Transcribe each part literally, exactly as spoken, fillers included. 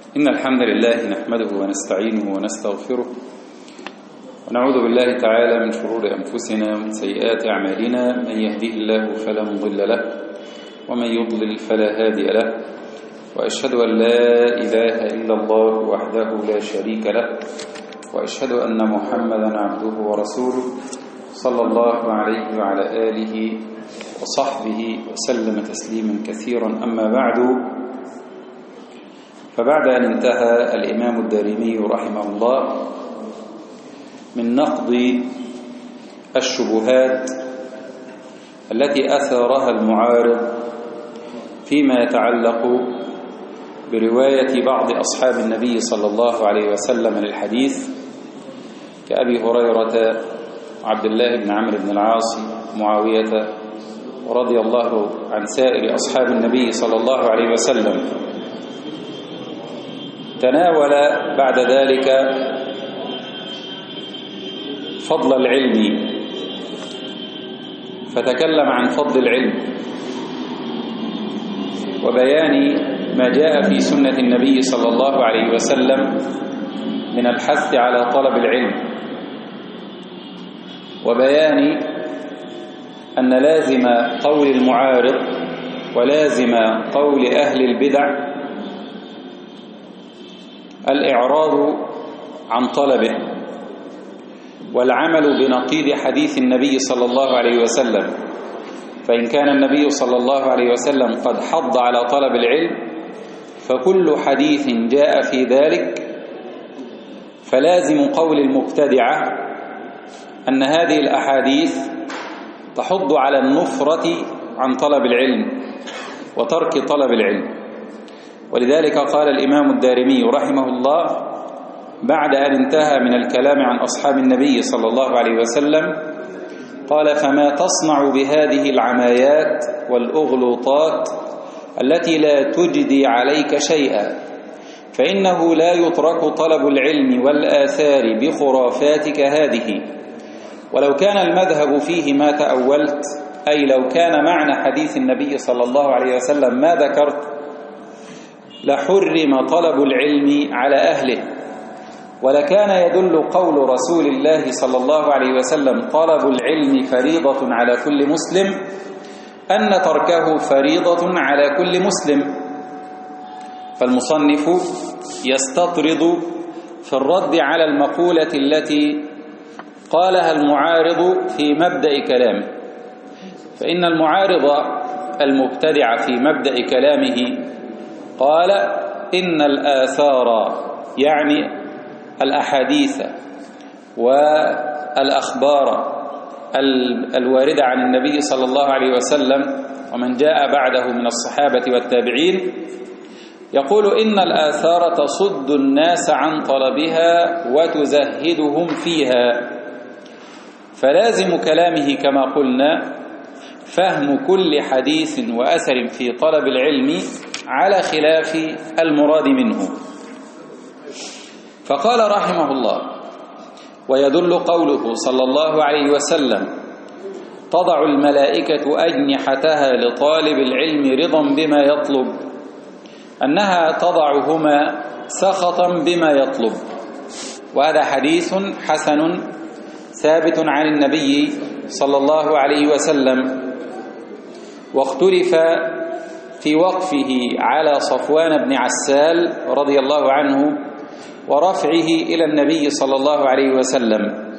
إن الحمد لله نحمده ونستعينه ونستغفره ونعوذ بالله تعالى من شرور أنفسنا ومن سيئات أعمالنا. من يهده الله فلا مضل له ومن يضلل فلا هادي له، وأشهد أن لا إله إلا الله وحده لا شريك له، وأشهد أن محمدا عبده ورسوله صلى الله عليه وعلى آله وصحبه وسلم تسليما كثيرا. أما بعد، فبعد أن انتهى الإمام الدارمي رحمه الله من نقض الشبهات التي أثارها المعارض فيما يتعلق برواية بعض أصحاب النبي صلى الله عليه وسلم للحديث كأبي هريرة عبد الله بن عمرو بن العاص معاوية رضي الله عن سائر أصحاب النبي صلى الله عليه وسلم، تناول بعد ذلك فضل العلم، فتكلم عن فضل العلم وبيان ما جاء في سنة النبي صلى الله عليه وسلم من الحث على طلب العلم، وبيان أن لازم قول المعارض ولازم قول أهل البدع الإعراض عن طلبه والعمل بنقيض حديث النبي صلى الله عليه وسلم. فإن كان النبي صلى الله عليه وسلم قد حض على طلب العلم، فكل حديث جاء في ذلك فلازم قول المبتدعة أن هذه الأحاديث تحض على النفرة عن طلب العلم وترك طلب العلم. ولذلك قال الإمام الدارمي رحمه الله بعد أن انتهى من الكلام عن أصحاب النبي صلى الله عليه وسلم، قال: فما تصنع بهذه العمايات والأغلوطات التي لا تجدي عليك شيئا، فإنه لا يترك طلب العلم والآثار بخرافاتك هذه، ولو كان المذهب فيه ما تأولت، أي لو كان معنى حديث النبي صلى الله عليه وسلم ما ذكرت، لحرم طلب العلم على أهله، ولكان يدل قول رسول الله صلى الله عليه وسلم: طلب العلم فريضة على كل مسلم، أن تركه فريضة على كل مسلم. فالمصنف يستطرد في الرد على المقولة التي قالها المعارض في مبدأ كلامه، فإن المعارض المبتدع في مبدأ كلامه قال: إن الآثار يعني الأحاديث والأخبار الواردة عن النبي صلى الله عليه وسلم ومن جاء بعده من الصحابة والتابعين، يقول إن الآثار تصد الناس عن طلبها وتزهدهم فيها، فلازم كلامه كما قلنا فهم كل حديث وأثر في طلب العلم على خلاف المراد منه. فقال رحمه الله: ويدل قوله صلى الله عليه وسلم: تضع الملائكة أجنحتها لطالب العلم رضا بما يطلب، أنها تضعهما سخطا بما يطلب. وهذا حديث حسن ثابت عن النبي صلى الله عليه وسلم، واختلف في وقفه على صفوان بن عسال رضي الله عنه ورفعه إلى النبي صلى الله عليه وسلم.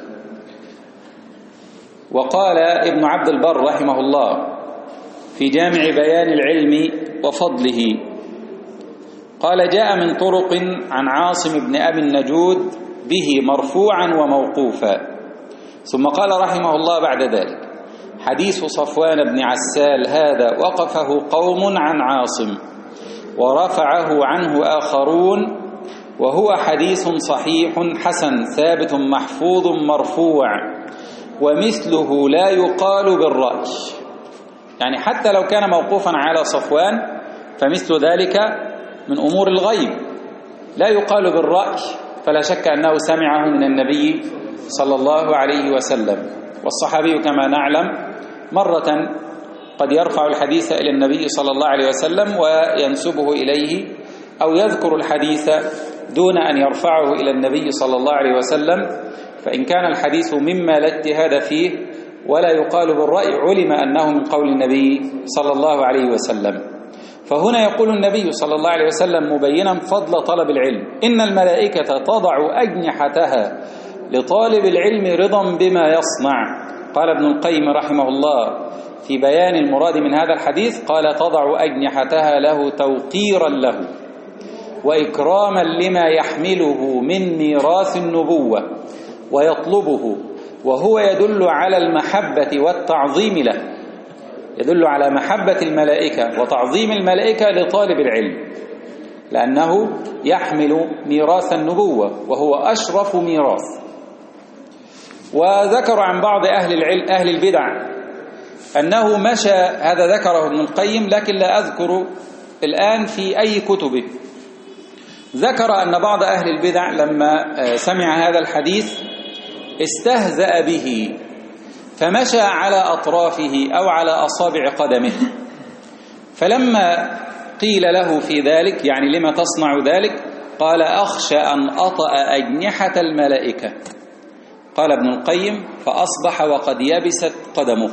وقال ابن عبد البر رحمه الله في جامع بيان العلم وفضله، قال: جاء من طرق عن عاصم بن أبي النجود به مرفوعا وموقوفا. ثم قال رحمه الله بعد ذلك: حديث صفوان بن عسال هذا وقفه قوم عن عاصم ورفعه عنه آخرون، وهو حديث صحيح حسن ثابت محفوظ مرفوع، ومثله لا يقال بالرأي. يعني حتى لو كان موقوفا على صفوان فمثل ذلك من أمور الغيب لا يقال بالرأي، فلا شك أنه سمعه من النبي صلى الله عليه وسلم. والصحابي كما نعلم مرة قد يرفع الحديث إلى النبي صلى الله عليه وسلم وينسبه إليه أو يذكر الحديث دون أن يرفعه إلى النبي صلى الله عليه وسلم، فإن كان الحديث مما لا اجتهاد فيه ولا يقال بالرأي علم أنه من قول النبي صلى الله عليه وسلم. فهنا يقول النبي صلى الله عليه وسلم مبينا فضل طلب العلم: إن الملائكة تضع أجنحتها لطالب العلم رضا بما يصنع. قال ابن القيم رحمه الله في بيان المراد من هذا الحديث، قال: تضع أجنحتها له توقيرا له وإكراما لما يحمله من ميراث النبوة ويطلبه، وهو يدل على المحبة والتعظيم له، يدل على محبة الملائكة وتعظيم الملائكة لطالب العلم، لأنه يحمل ميراث النبوة وهو أشرف ميراث. وذكر عن بعض أهل العلم أهل البدع أنه مشى، هذا ذكره ابن القيم لكن لا أذكر الآن في أي كتبه، ذكر أن بعض أهل البدع لما سمع هذا الحديث استهزأ به فمشى على أطرافه أو على أصابع قدمه، فلما قيل له في ذلك يعني لما تصنع ذلك، قال: أخشى أن أطأ أجنحة الملائكة. قال ابن القيم: فأصبح وقد يبست قدمه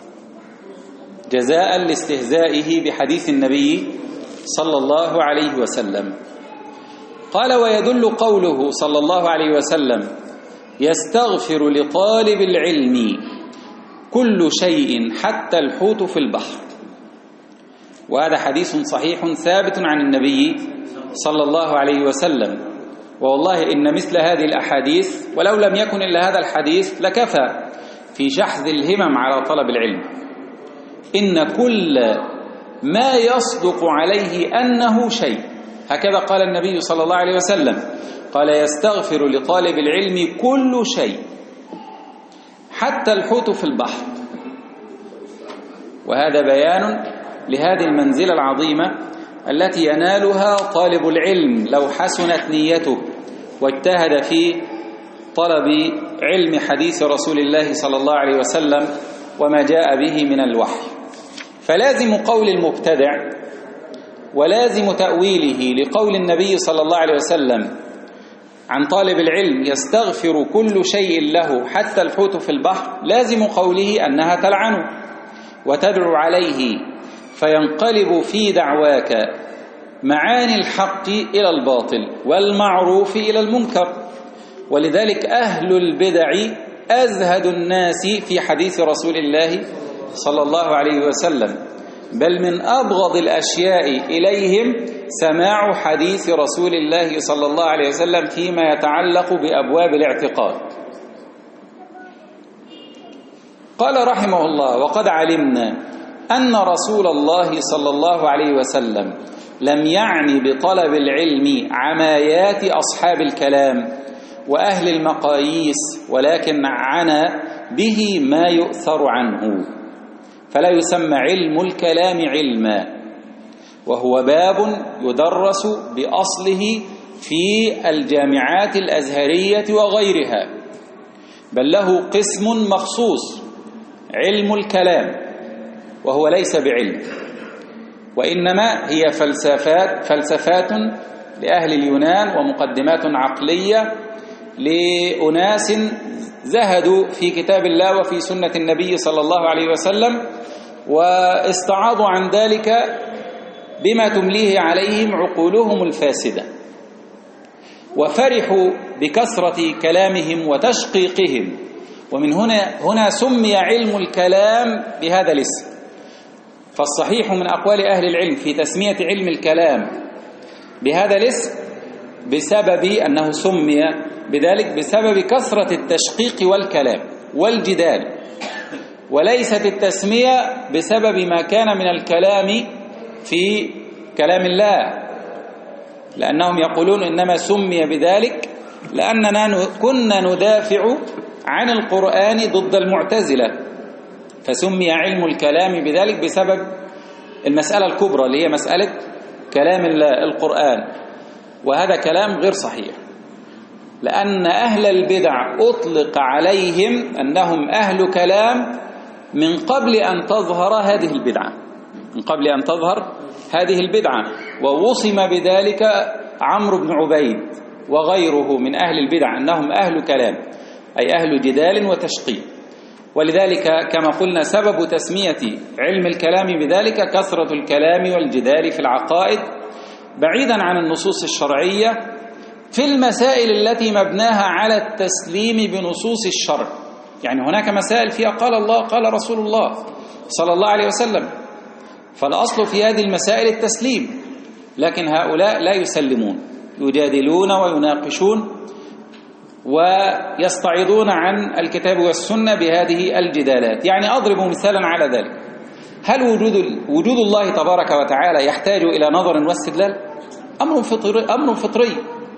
جزاء لاستهزائه بحديث النبي صلى الله عليه وسلم. قال: ويدل قوله صلى الله عليه وسلم: يستغفر لطالب العلم كل شيء حتى الحوت في البحر. وهذا حديث صحيح ثابت عن النبي صلى الله عليه وسلم. والله إن مثل هذه الأحاديث ولو لم يكن إلا هذا الحديث لكفى في شحذ الهمم على طلب العلم. إن كل ما يصدق عليه أنه شيء، هكذا قال النبي صلى الله عليه وسلم، قال: يستغفر لطالب العلم كل شيء حتى الحوت في البحر. وهذا بيان لهذه المنزلة العظيمة التي ينالها طالب العلم لو حسنت نيته واجتهد في طلب علم حديث رسول الله صلى الله عليه وسلم وما جاء به من الوحي. فلازم قول المبتدع ولازم تأويله لقول النبي صلى الله عليه وسلم عن طالب العلم: يستغفر كل شيء له حتى الحوت في البحر، لازم قوله أنها تلعنه وتدعو عليه، فينقلب في دعواك معاني الحق إلى الباطل والمعروف إلى المنكر. ولذلك أهل البدع أزهد الناس في حديث رسول الله صلى الله عليه وسلم، بل من أبغض الأشياء إليهم سماع حديث رسول الله صلى الله عليه وسلم فيما يتعلق بأبواب الاعتقاد. قال رحمه الله: وقد علمنا أن رسول الله صلى الله عليه وسلم لم يعني بطلب العلم عمايات أصحاب الكلام وأهل المقاييس، ولكن عنى به ما يؤثر عنه، فلا يسمى علم الكلام علما، وهو باب يدرس بأصله في الجامعات الأزهرية وغيرها، بل له قسم مخصوص علم الكلام، وهو ليس بعلم، وإنما هي فلسفات فلسفات لأهل اليونان ومقدمات عقلية لأناس زهدوا في كتاب الله وفي سنة النبي صلى الله عليه وسلم، واستعاضوا عن ذلك بما تمليه عليهم عقولهم الفاسدة، وفرحوا بكثرة كلامهم وتشقيقهم، ومن هنا هنا سمي علم الكلام بهذا الاسم. فالصحيح من أقوال أهل العلم في تسمية علم الكلام بهذا الاسم بسبب أنه سمي بذلك بسبب كثرة التشقيق والكلام والجدال، وليست التسمية بسبب ما كان من الكلام في كلام الله، لأنهم يقولون إنما سمي بذلك لأننا كنا ندافع عن القرآن ضد المعتزلة، فسمي علم الكلام بذلك بسبب المسألة الكبرى اللي هي مسألة كلام القرآن. وهذا كلام غير صحيح، لأن أهل البدع أطلق عليهم أنهم أهل كلام من قبل أن تظهر هذه البدعة، من قبل أن تظهر هذه البدعة ووصم بذلك عمرو بن عبيد وغيره من أهل البدع أنهم أهل كلام، أي أهل جدال وتشقيق. ولذلك كما قلنا سبب تسمية علم الكلام بذلك كثرة الكلام والجدال في العقائد بعيدا عن النصوص الشرعية في المسائل التي مبناها على التسليم بنصوص الشرع. يعني هناك مسائل فيها قال الله قال رسول الله صلى الله عليه وسلم، فالأصل في هذه المسائل التسليم، لكن هؤلاء لا يسلمون، يجادلون ويناقشون ويستعيضون عن الكتاب والسنة بهذه الجدالات. يعني أضرب مثالا على ذلك، هل وجود وجود الله تبارك وتعالى يحتاج إلى نظر واستدلال؟ أمر فطري, أمر فطري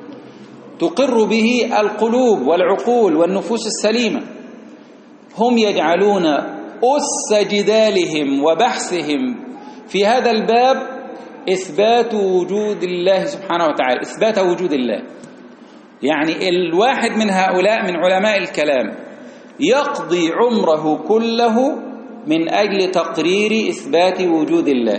تقر به القلوب والعقول والنفوس السليمة. هم يجعلون أس جدالهم وبحثهم في هذا الباب إثبات وجود الله سبحانه وتعالى، إثبات وجود الله. يعني الواحد من هؤلاء من علماء الكلام يقضي عمره كله من أجل تقرير إثبات وجود الله.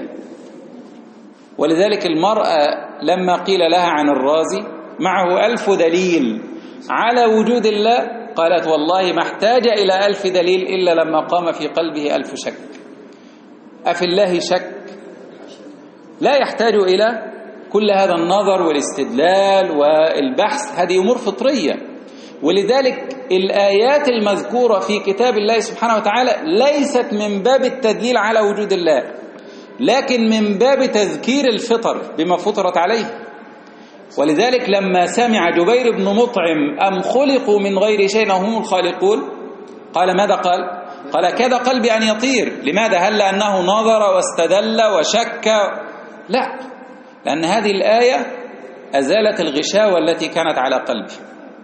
ولذلك المرأة لما قيل لها عن الرازي معه ألف دليل على وجود الله قالت والله ما احتاج إلى ألف دليل إلا لما قام في قلبه ألف شك. أفي الله شك؟ لا يحتاج إلى كل هذا النظر والاستدلال والبحث، هذه أمور فطرية. ولذلك الآيات المذكورة في كتاب الله سبحانه وتعالى ليست من باب التدليل على وجود الله، لكن من باب تذكير الفطر بما فطرت عليه. ولذلك لما سمع جبير بن مطعم أم خلقوا من غير شيء هم الخالقون قال ماذا قال؟ قال كاد قلبي أن يطير. لماذا؟ هل لأنه نظر واستدل وشك؟ لا، لأن هذه الآية أزالت الغشاوة التي كانت على قلبه،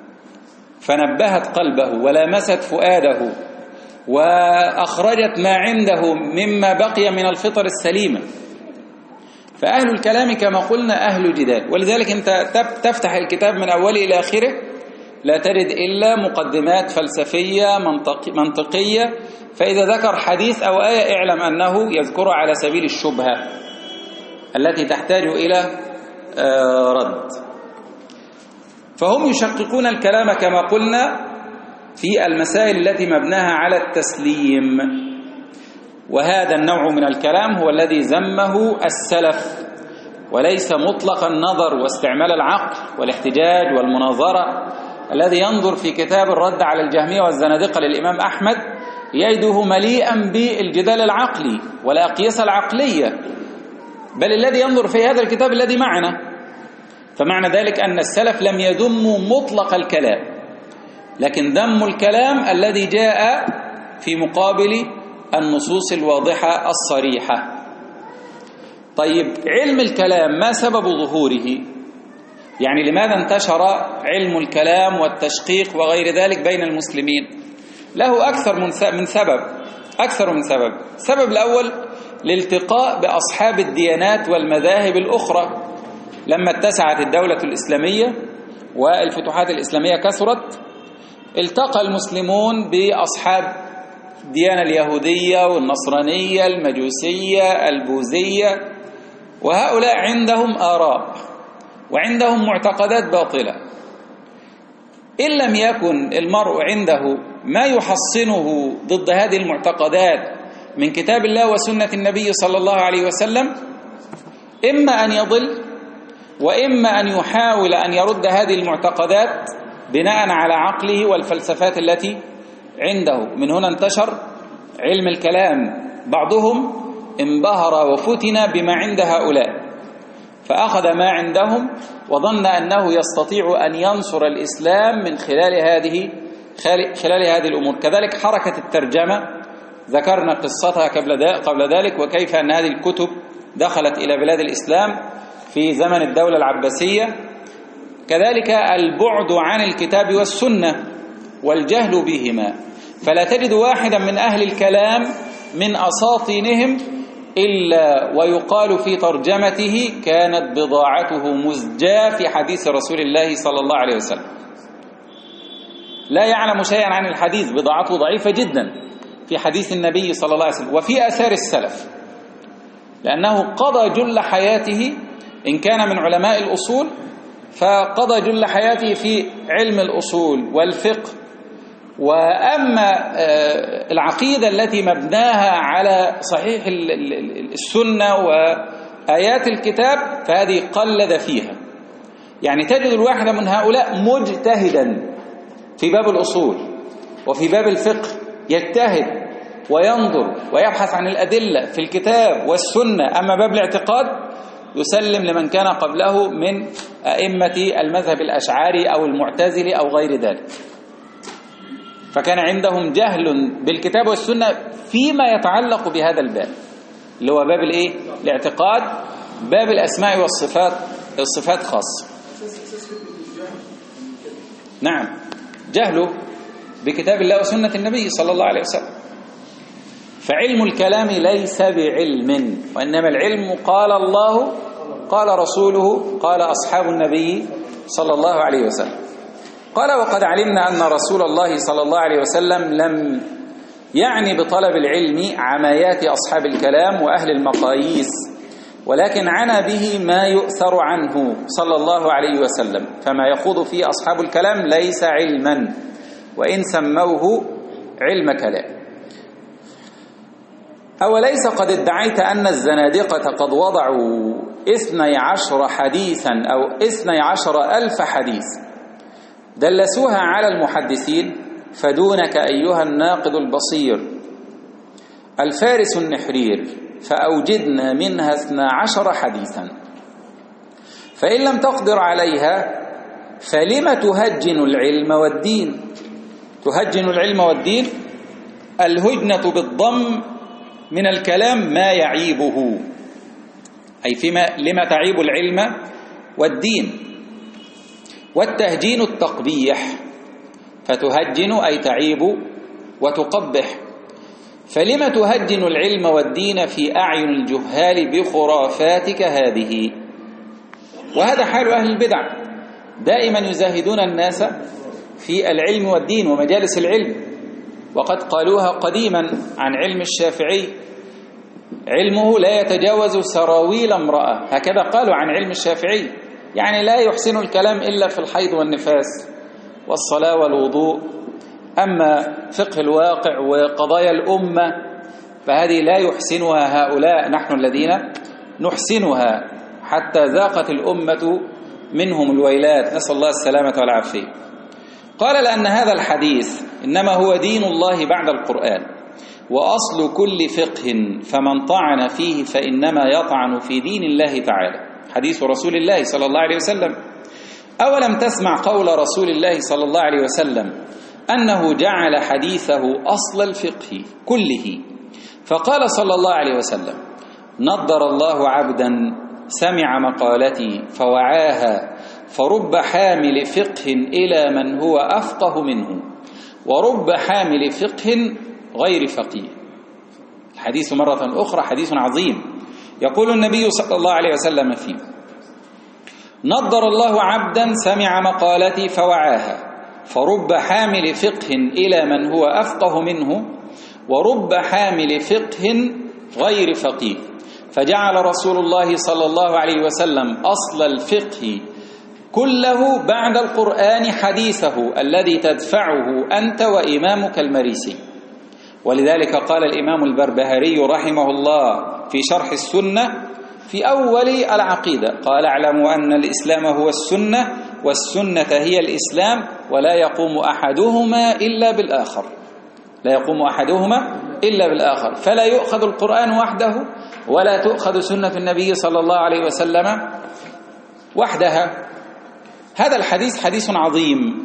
فنبهت قلبه ولامست فؤاده وأخرجت ما عنده مما بقي من الفطر السليمة. فأهل الكلام كما قلنا أهل جدال. ولذلك أنت تفتح الكتاب من أوله إلى آخره لا تجد إلا مقدمات فلسفية منطقية، فإذا ذكر حديث أو آية اعلم أنه يذكرها على سبيل الشبهة التي تحتاج إلى رد. فهم يشققون الكلام كما قلنا في المسائل التي مبناها على التسليم، وهذا النوع من الكلام هو الذي ذمه السلف، وليس مطلق النظر واستعمال العقل والاحتجاج والمناظرة الذي ينظر في كتاب الرد على الجهمية والزنادقة للإمام أحمد يجده مليئا بالجدال العقلي والأقيسة العقلية، بل الذي ينظر في هذا الكتاب الذي معنا. فمعنى ذلك أن السلف لم يذموا مطلق الكلام، لكن ذموا الكلام الذي جاء في مقابل النصوص الواضحة الصريحة. طيب علم الكلام ما سبب ظهوره؟ يعني لماذا انتشر علم الكلام والتشقيق وغير ذلك بين المسلمين؟ له أكثر من سبب أكثر من سبب. السبب الأول الالتقاء بأصحاب الديانات والمذاهب الأخرى. لما اتسعت الدولة الإسلامية والفتوحات الإسلامية كثرت، التقى المسلمون بأصحاب الديانة اليهودية والنصرانية المجوسية البوذية، وهؤلاء عندهم آراء وعندهم معتقدات باطلة. إن لم يكن المرء عنده ما يحصنه ضد هذه المعتقدات من كتاب الله وسنة النبي صلى الله عليه وسلم، إما أن يضل وإما أن يحاول أن يرد هذه المعتقدات بناء على عقله والفلسفات التي عنده. من هنا انتشر علم الكلام. بعضهم انبهر وفتن بما عند هؤلاء فأخذ ما عندهم وظن أنه يستطيع أن ينصر الإسلام من خلال هذه خلال هذه الأمور. كذلك حركة الترجمة ذكرنا قصتها قبل ذلك، وكيف أن هذه الكتب دخلت إلى بلاد الإسلام في زمن الدولة العباسية. كذلك البعد عن الكتاب والسنة والجهل بهما، فلا تجد واحدا من أهل الكلام من أساطينهم إلا ويقال في ترجمته كانت بضاعته مزجاة في حديث رسول الله صلى الله عليه وسلم. لا يعلم شيئا عن الحديث، بضاعته ضعيفة جدا في حديث النبي صلى الله عليه وسلم وفي آثار السلف، لأنه قضى جل حياته إن كان من علماء الأصول فقضى جل حياته في علم الأصول والفقه. وأما العقيدة التي مبناها على صحيح السنة وآيات الكتاب فهذه قلد فيها. يعني تجد الواحد من هؤلاء مجتهدا في باب الأصول وفي باب الفقه، يجتهد وينظر ويبحث عن الأدلة في الكتاب والسنة. أما باب الاعتقاد يسلم لمن كان قبله من أئمة المذهب الأشعري أو المعتزلي أو غير ذلك. فكان عندهم جهل بالكتاب والسنة فيما يتعلق بهذا الباب اللي هو باب الايه؟ الاعتقاد. باب الأسماء والصفات الصفات خاصة. نعم، جهله بكتاب الله وسنة النبي صلى الله عليه وسلم. فعلم الكلام ليس بعلم، وإنما العلم قال الله قال رسوله قال أصحاب النبي صلى الله عليه وسلم. قال: وقد علمنا أن رسول الله صلى الله عليه وسلم لم يعني بطلب العلم عمايات أصحاب الكلام وأهل المقاييس، ولكن عنى به ما يؤثر عنه صلى الله عليه وسلم، فما يخوض فيه أصحاب الكلام ليس علما وإن سموه علم كلام. أوليس قد ادعيت أن الزنادقة قد وضعوا اثني عشر حديثا أو اثني عشر ألف حديث دلسوها على المحدثين، فدونك أيها الناقد البصير الفارس النحرير فأوجدنا منها اثنى عشر حديثا، فإن لم تقدر عليها فلم تهجن العلم والدين. تهجن العلم والدين، الهجنة بالضم من الكلام ما يعيبه، أي فيما لما تعيب العلم والدين. والتهجين التقبيح، فتهجن أي تعيب وتقبح. فلم تهجن العلم والدين في أعين الجهال بخرافاتك هذه. وهذا حال أهل البدع، دائما يزاهدون الناس في العلم والدين ومجالس العلم. وقد قالوها قديما عن علم الشافعي: علمه لا يتجاوز سراويل امرأة. هكذا قالوا عن علم الشافعي، يعني لا يحسن الكلام إلا في الحيض والنفاس والصلاة والوضوء. أما فقه الواقع وقضايا الأمة فهذه لا يحسنها هؤلاء، نحن الذين نحسنها، حتى ذاقت الأمة منهم الويلات، نسأل الله السلامة والعافية. قال: لأن هذا الحديث إنما هو دين الله بعد القرآن، وأصل كل فقه، فمن طعن فيه فإنما يطعن في دين الله تعالى. حديث رسول الله صلى الله عليه وسلم. أولم تسمع قول رسول الله صلى الله عليه وسلم أنه جعل حديثه أصل الفقه كله، فقال صلى الله عليه وسلم: نضر الله عبدا سمع مقالتي فوعاها، فرب حامل فقه إلى من هو أفقه منه، ورب حامل فقه غير فقيه. الحديث مرة أخرى حديث عظيم، يقول النبي صلى الله عليه وسلم فيه: نضر الله عبدا سمع مقالتي فوعاها، فرب حامل فقه إلى من هو أفقه منه، ورب حامل فقه غير فقيه. فجعل رسول الله صلى الله عليه وسلم أصل الفقه كله بعد القرآن حديثه الذي تدفعه أنت وإمامك المريسي. ولذلك قال الإمام البربهاري رحمه الله في شرح السنة في أول العقيدة، قال: اعلموا أن الإسلام هو السنة، والسنة هي الإسلام، ولا يقوم أحدهما إلا بالآخر. لا يقوم أحدهما إلا بالآخر، فلا يؤخذ القرآن وحده، ولا تؤخذ سنة النبي صلى الله عليه وسلم وحدها. هذا الحديث حديث عظيم.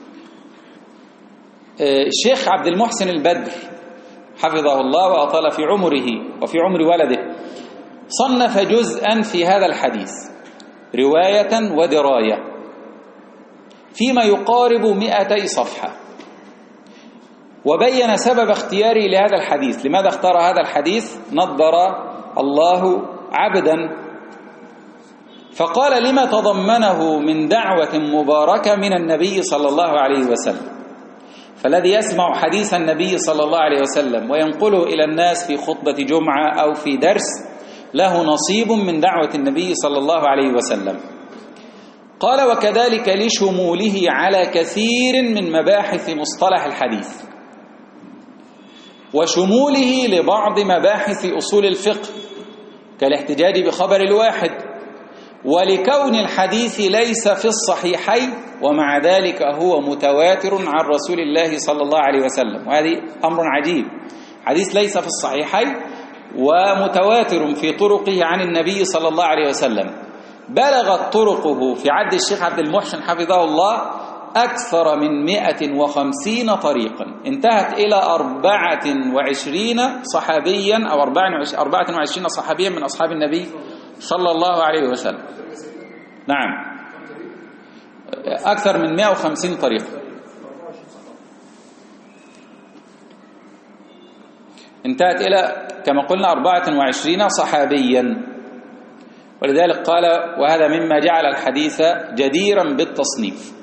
الشيخ عبد المحسن البدر حفظه الله وأطال في عمره وفي عمر ولده صنف جزءا في هذا الحديث رواية ودراية فيما يقارب مئتي صفحة، وبين سبب اختياري لهذا الحديث، لماذا اختار هذا الحديث نضر الله عبدا. فقال: لما تضمنه من دعوة مباركة من النبي صلى الله عليه وسلم. فالذي يسمع حديث النبي صلى الله عليه وسلم وينقله إلى الناس في خطبة جمعة أو في درس له نصيب من دعوة النبي صلى الله عليه وسلم. قال وكذلك لشموله على كثير من مباحث مصطلح الحديث، وشموله لبعض مباحث أصول الفقه كالاحتجاج بخبر الواحد، ولكون الحديث ليس في الصحيحين ومع ذلك هو متواتر عن رسول الله صلى الله عليه وسلم. وهذه أمر عجيب، حديث ليس في الصحيحين ومتواتر في طرقه عن النبي صلى الله عليه وسلم، بلغت طرقه في عهد الشيخ عبد المحسن حفظه الله أكثر من مئة وخمسين طريقا، انتهت إلى أربعة وعشرين صحابيا أو أربعة وعشرين صحابيا من أصحاب النبي صلى الله عليه وسلم. نعم، أكثر من مئة وخمسين طريقة، انتهت إلى كما قلنا أربعة وعشرين صحابيا. ولذلك قال وهذا مما جعل الحديث جديرا بالتصنيف.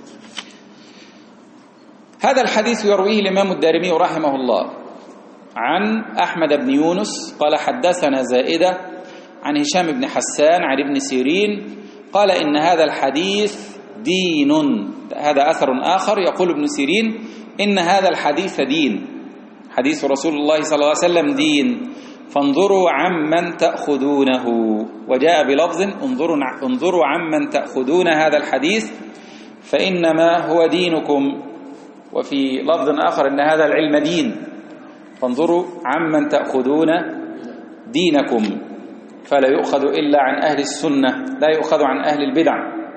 هذا الحديث يرويه الإمام الدارمي رحمه الله عن أحمد بن يونس قال حدثنا زائدة عن هشام بن حسان عن ابن سيرين قال إن هذا الحديث دين. هذا أثر آخر يقول ابن سيرين إن هذا الحديث دين، حديث رسول الله صلى الله عليه وسلم دين، فانظروا عمن تأخذونه. وجاء بلفظ انظروا انظروا عمن تأخذون هذا الحديث فإنما هو دينكم، وفي لفظ آخر إن هذا العلم دين، فانظروا عمن تأخذون دينكم، فلا يؤخذ إلا عن أهل السنة، لا يؤخذ عن أهل البدع.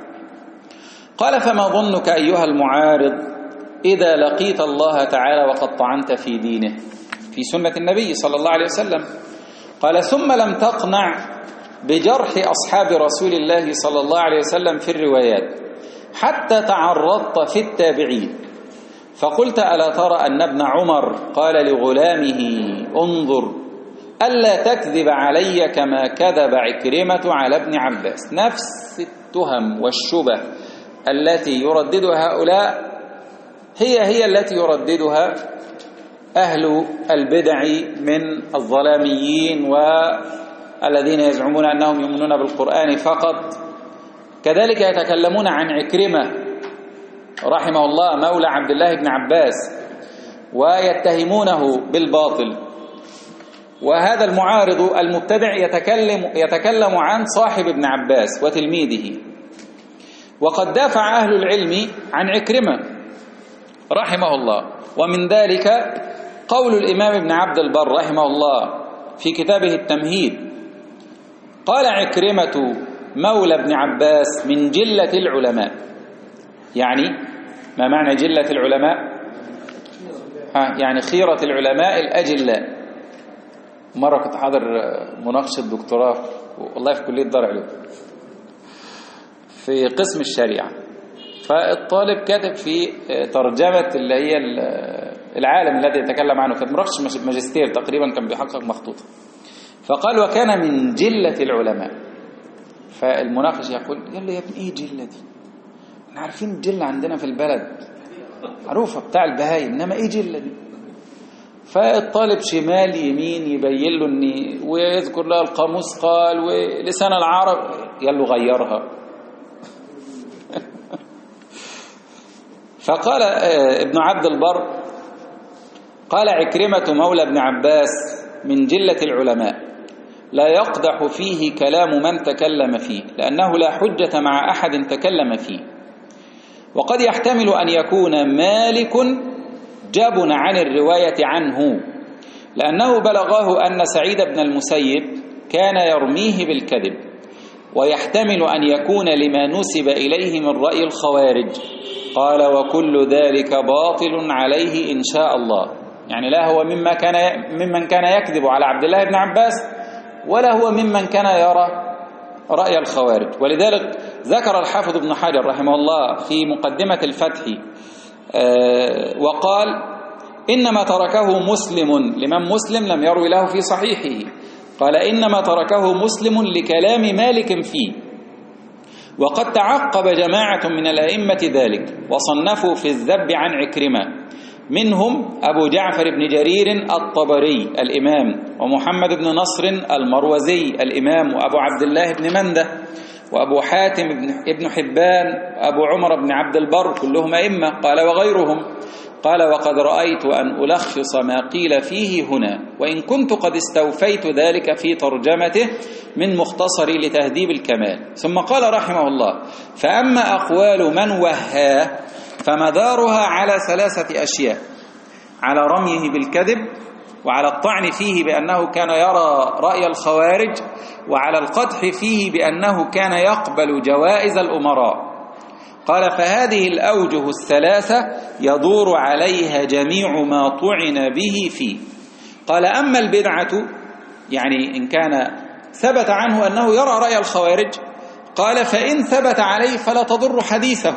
قال فما ظنك أيها المعارض إذا لقيت الله تعالى وقد طعنت في دينه، في سنة النبي صلى الله عليه وسلم. قال ثم لم تقنع بجرح أصحاب رسول الله صلى الله عليه وسلم في الروايات حتى تعرضت في التابعين، فقلت ألا ترى أن ابن عمر قال لغلامه انظر ألا تكذب علي كما كذب عكرمة على ابن عباس. نفس التهم والشبه التي يرددها هؤلاء هي هي التي يرددها أهل البدع من الظلاميين والذين يزعمون أنهم يؤمنون بالقرآن فقط. كذلك يتكلمون عن عكرمة رحمه الله مولى عبد الله بن عباس ويتهمونه بالباطل. وهذا المعارض المبتدع يتكلم يتكلم عن صاحب ابن عباس وتلميذه. وقد دافع أهل العلم عن عكرمة رحمه الله، ومن ذلك قول الإمام ابن عبد البر رحمه الله في كتابه التمهيد قال عكرمة مولى ابن عباس من جلة العلماء. يعني ما معنى جلة العلماء؟ ها يعني خيرة العلماء الأجلاء. مرة كنت حاضر مناقشة دكتوراه والله في كلية دار علوم في قسم الشريعة، فالطالب كاتب في ترجمة اللي هي العالم الذي يتكلم عنه، كانت مناقشة ماجستير تقريبا كان بيحقق مخطوطة، فقال وكان من جلة العلماء. فالمناقش يقول يلا يا ابن ايه جلة دي؟ احنا عارفين الجلة عندنا في البلد معروفة بتاع البهايم، انما ايه جلة دي؟ فالطالب شمال يمين يبين له اني ويذكر له القاموس قال ولسان العرب، يلا غيرها. فقال ابن عبد البر قال عكرمة مولى ابن عباس من جلة العلماء لا يقدح فيه كلام من تكلم فيه لأنه لا حجة مع أحد تكلم فيه، وقد يحتمل أن يكون مالك جبن عن الرواية عنه لأنه بلغه أن سعيد بن المسيب كان يرميه بالكذب، ويحتمل أن يكون لما نسب إليه من رأي الخوارج. قال وكل ذلك باطل عليه إن شاء الله. يعني لا هو مما كان ممن كان يكذب على عبد الله بن عباس ولا هو ممن كان يرى رأي الخوارج. ولذلك ذكر الحافظ ابن حجر رحمه الله في مقدمة الفتح وقال إنما تركه مسلم لمن مسلم لم يروي له في صحيحه، قال إنما تركه مسلم لكلام مالك فيه، وقد تعقب جماعة من الأئمة ذلك وصنفوا في الذب عن عكرمة منهم أبو جعفر بن جرير الطبري الإمام، ومحمد بن نصر المروزي الإمام، وأبو عبد الله بن منده، وأبو حاتم بن حبان، وأبو عمر بن عبد البر، كلهم أئمة. قال وغيرهم. قال وقد رأيت أن ألخص ما قيل فيه هنا، وإن كنت قد استوفيت ذلك في ترجمته من مختصري لتهذيب الكمال. ثم قال رحمه الله: فأما أقوال من وهاه فمدارها على ثلاثة أشياء: على رميه بالكذب، وعلى الطعن فيه بأنه كان يرى رأي الخوارج، وعلى القدح فيه بأنه كان يقبل جوائز الأمراء. قال فهذه الأوجه الثلاثة يدور عليها جميع ما طعن به فيه. قال أما البدعة، يعني إن كان ثبت عنه أنه يرى رأي الخوارج، قال فإن ثبت عليه فلا تضر حديثه،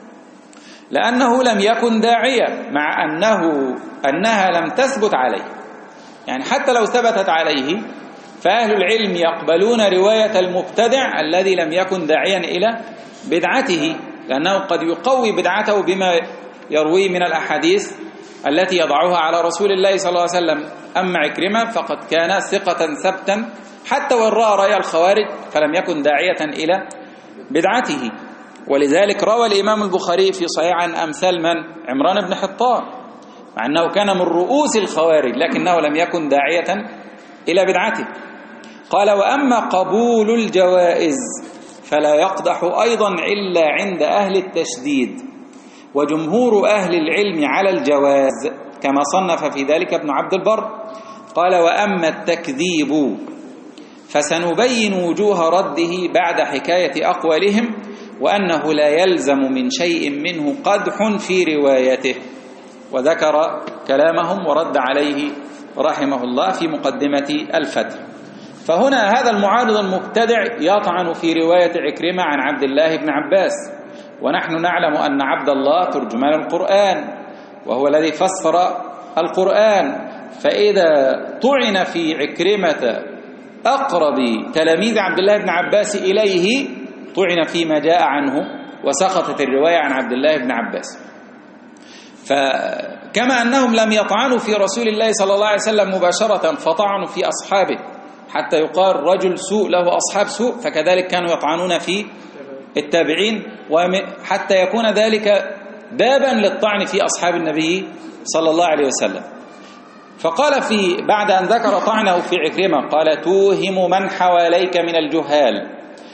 لأنه لم يكن داعية، مع أنه أنها لم تثبت عليه. يعني حتى لو ثبتت عليه فأهل العلم يقبلون رواية المبتدع الذي لم يكن داعيا إلى بدعته، لأنه قد يقوي بدعته بما يرويه من الأحاديث التي يضعها على رسول الله صلى الله عليه وسلم. أما عكرمة فقد كان ثقة ثبتا حتى وإن رأى رأي الخوارج فلم يكن داعية إلى بدعته. ولذلك روى الإمام البخاري في صحيح عن أمثال من؟ عمران بن حطان، مع أنه كان من رؤوس الخوارج لكنه لم يكن داعية إلى بدعته. قال وأما قبول الجوائز فلا يقدح أيضا إلا عند أهل التشديد، وجمهور أهل العلم على الجواز، كما صنف في ذلك ابن عبد البر. قال وأما التكذيب فسنبين وجوه رده بعد حكاية أقوالهم، وأنه لا يلزم من شيء منه قدح في روايته. وذكر كلامهم ورد عليه رحمه الله في مقدمة الفتح. فهنا هذا المعارض المبتدع يطعن في رواية عكرمة عن عبد الله بن عباس، ونحن نعلم أن عبد الله ترجمان القرآن وهو الذي فسر القرآن، فإذا طعن في عكرمة أقرب تلاميذ عبد الله بن عباس إليه طعن فيما جاء عنه، وسقطت الرواية عن عبد الله بن عباس. فكما أنهم لم يطعنوا في رسول الله صلى الله عليه وسلم مباشرة فطعنوا في أصحابه حتى يقال رجل سوء له أصحاب سوء، فكذلك كانوا يطعنون في التابعين، وحتى يكون ذلك بابا للطعن في أصحاب النبي صلى الله عليه وسلم. فقال في بعد أن ذكر طعنه في عكرمة قال توهم من حواليك من الجهال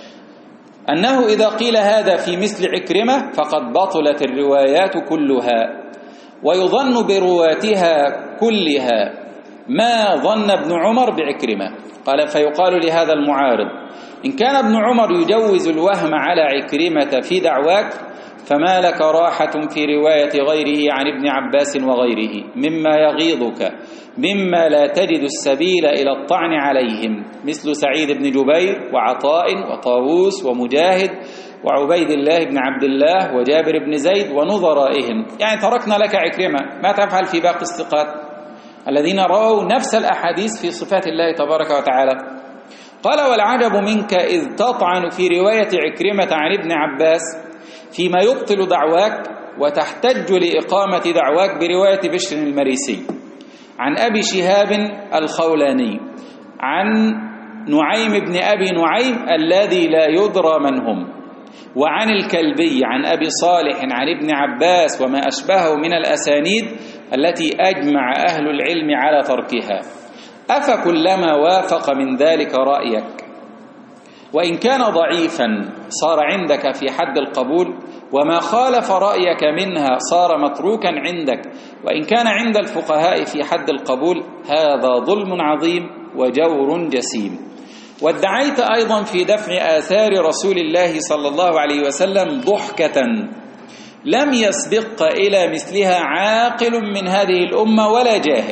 أنه إذا قيل هذا في مثل عكرمة فقد بطلت الروايات كلها، ويظن برواتها كلها ما ظن ابن عمر بعكرمة. قال فيقال لهذا المعارض إن كان ابن عمر يجوز الوهم على عكرمة في دعواك، فما لك راحة في رواية غيره عن ابن عباس وغيره مما يغيظك، مما لا تجد السبيل إلى الطعن عليهم، مثل سعيد بن جبير وعطاء وطاووس ومجاهد وعبيد الله بن عبد الله وجابر بن زيد ونظرائهم. يعني تركنا لك عكرمة، ما تفعل في باقي الثقات الذين رووا نفس الأحاديث في صفات الله تبارك وتعالى؟ قال والعجب منك إذ تطعن في رواية عكرمة عن ابن عباس فيما يبطل دعواك، وتحتج لإقامة دعواك برواية بشر المريسي عن أبي شهاب الخولاني عن نعيم بن أبي نعيم الذي لا يدرى من هم، وعن الكلبي عن أبي صالح عن ابن عباس وما أشبهه من الأسانيد التي أجمع أهل العلم على تركها. أفكلما وافق من ذلك رأيك وإن كان ضعيفا صار عندك في حد القبول، وما خالف رأيك منها صار متروكا عندك، وإن كان عند الفقهاء في حد القبول، هذا ظلم عظيم وجور جسيم. وادعيت أيضا في دفع آثار رسول الله صلى الله عليه وسلم ضحكة لم يسبق إلى مثلها عاقل من هذه الأمة ولا جاهل،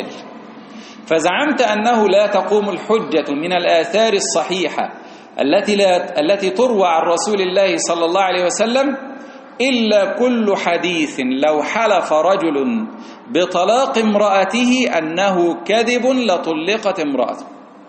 فزعمت أنه لا تقوم الحجة من الآثار الصحيحة التي, لا التي تروى عن رسول الله صلى الله عليه وسلم إلا كل حديث لو حلف رجل بطلاق امرأته أنه كذب لطلقت امرأته.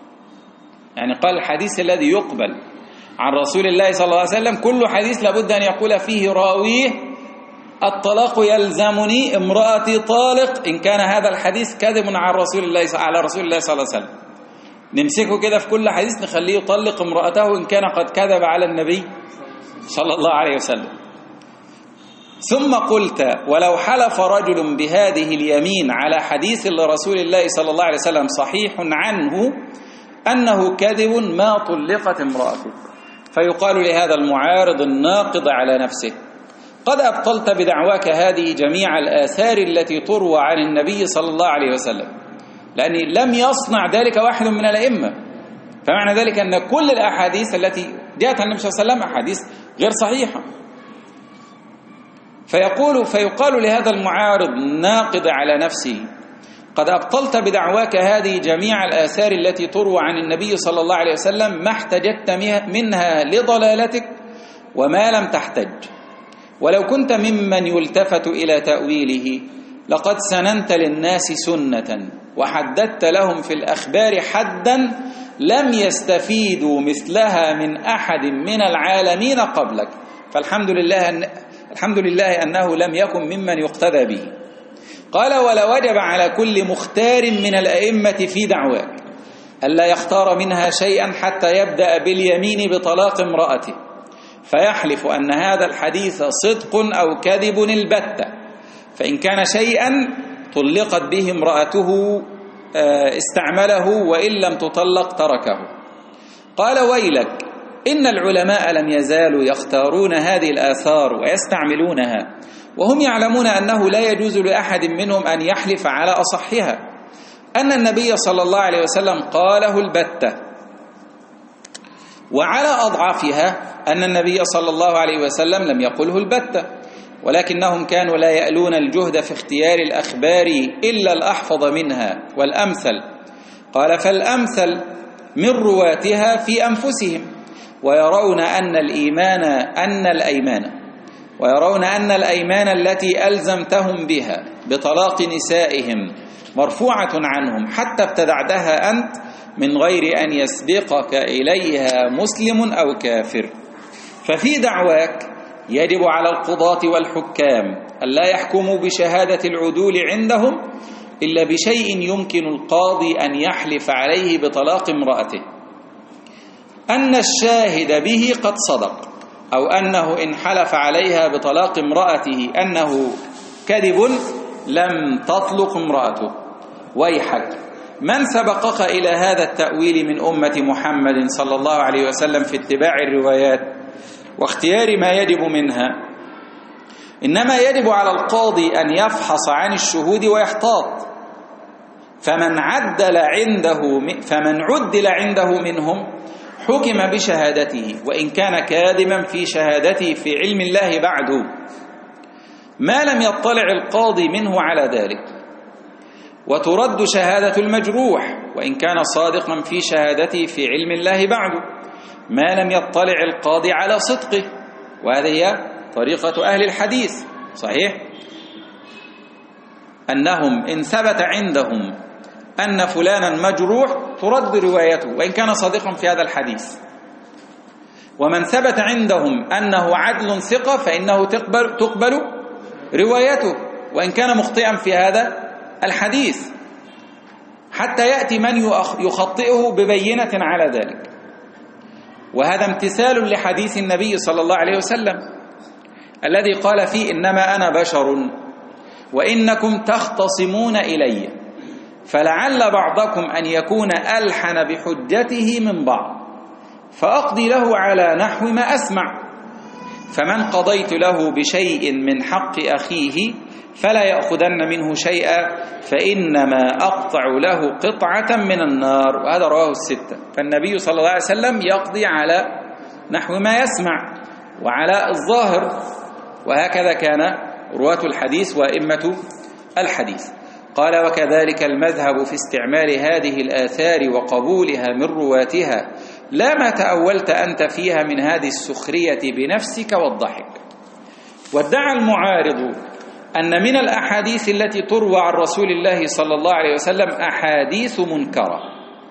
يعني قال الحديث الذي يقبل عن رسول الله صلى الله عليه وسلم كل حديث لابد أن يقول فيه راويه الطلاق يلزمني، امرأتي طالق، إن كان هذا الحديث كذب على رسول الله على رسول الله صلى الله عليه وسلم. نمسكه كده في كل حديث نخليه يطلق امرأته إن كان قد كذب على النبي صلى الله عليه وسلم. ثم قلت: ولو حلف رجل بهذه اليمين على حديث لرسول الله صلى الله عليه وسلم صحيح عنه أنه كذب ما طلقت امرأته، فيقال لهذا المعارض الناقض على نفسه: قد أبطلت بدعواك هذه جميع الآثار التي تروى عن النبي صلى الله عليه وسلم، لأن لم يصنع ذلك واحد من الأئمة، فمعنى ذلك أن كل الأحاديث التي جاءت عن النبي صلى الله عليه وسلم أحاديث غير صحيحة. فيقول فيقال لهذا المعارض ناقض على نفسه: قد أبطلت بدعواك هذه جميع الآثار التي تروى عن النبي صلى الله عليه وسلم ما احتجت منها لضلالتك وما لم تحتج، ولو كنت ممن يلتفت إلى تأويله لقد سننت للناس سنة وحددت لهم في الأخبار حدا لم يستفيدوا مثلها من أحد من العالمين قبلك، فالحمد لله أن الحمد لله أنه لم يكن ممن يقتدى به. قال: ولوجب على كل مختار من الأئمة في دعواك ألا يختار منها شيئا حتى يبدأ باليمين بطلاق امرأته، فيحلف أن هذا الحديث صدق أو كذب البتة، فإن كان شيئا طلقت به امرأته استعمله، وإن لم تطلق تركه. قال: ويلك، إن العلماء لم يزالوا يختارون هذه الآثار ويستعملونها وهم يعلمون أنه لا يجوز لأحد منهم أن يحلف على أصحها أن النبي صلى الله عليه وسلم قاله البتة، وعلى أضعافها أن النبي صلى الله عليه وسلم لم يقله البتة، ولكنهم كانوا لا يألون الجهد في اختيار الأخبار إلا الأحفظ منها والأمثل. قال: فالأمثل من رواتها في أنفسهم، ويرون أن الإيمان أن الأيمان ويرون أن الأيمان التي ألزمتهم بها بطلاق نسائهم مرفوعة عنهم حتى ابتدعتها أنت من غير أن يسبقك إليها مسلم أو كافر. ففي دعواك يجب على القضاة والحكام ألا يحكموا بشهادة العدول عندهم إلا بشيء يمكن القاضي أن يحلف عليه بطلاق امرأته، أن الشاهد به قد صدق، أو أنه إن حلف عليها بطلاق امرأته أنه كذب لم تطلق امرأته. ويحك، من سبقك إلى هذا التأويل من أمة محمد صلى الله عليه وسلم في اتباع الروايات واختيار ما يجب منها؟ إنما يجب على القاضي أن يفحص عن الشهود ويحتاط، فمن عدل عنده فمن عدل عنده منهم حكم بشهادته وإن كان كاذبا في شهادته في علم الله بعده، ما لم يطلع القاضي منه على ذلك، وترد شهادة المجروح وإن كان صادقا في شهادته في علم الله بعده، ما لم يطلع القاضي على صدقه، وهذه هي طريقة أهل الحديث. صحيح أنهم إن ثبت عندهم أن فلانا مجروح ترد روايته وإن كان صادقا في هذا الحديث، ومن ثبت عندهم أنه عدل ثقة فإنه تقبل, تقبل روايته وإن كان مخطئا في هذا الحديث، حتى يأتي من يخطئه ببينة على ذلك. وهذا امتثال لحديث النبي صلى الله عليه وسلم الذي قال فيه: إنما أنا بشر وإنكم تختصمون إلي، فلعل بعضكم أن يكون ألحن بحجته من بعض، فأقضي له على نحو ما أسمع، فمن قضيت له بشيء من حق أخيه فلا يأخذن منه شيئا فإنما أقطع له قطعة من النار. وهذا رواه الستة. فالنبي صلى الله عليه وسلم يقضي على نحو ما يسمع وعلى الظاهر، وهكذا كان رواة الحديث وأئمة الحديث. قال: وكذلك المذهب في استعمال هذه الآثار وقبولها من رواتها لا ما تأولت أنت فيها من هذه السخرية بنفسك والضحك. وادعى المعارض أن من الأحاديث التي تروى عن رسول الله صلى الله عليه وسلم أحاديث منكرة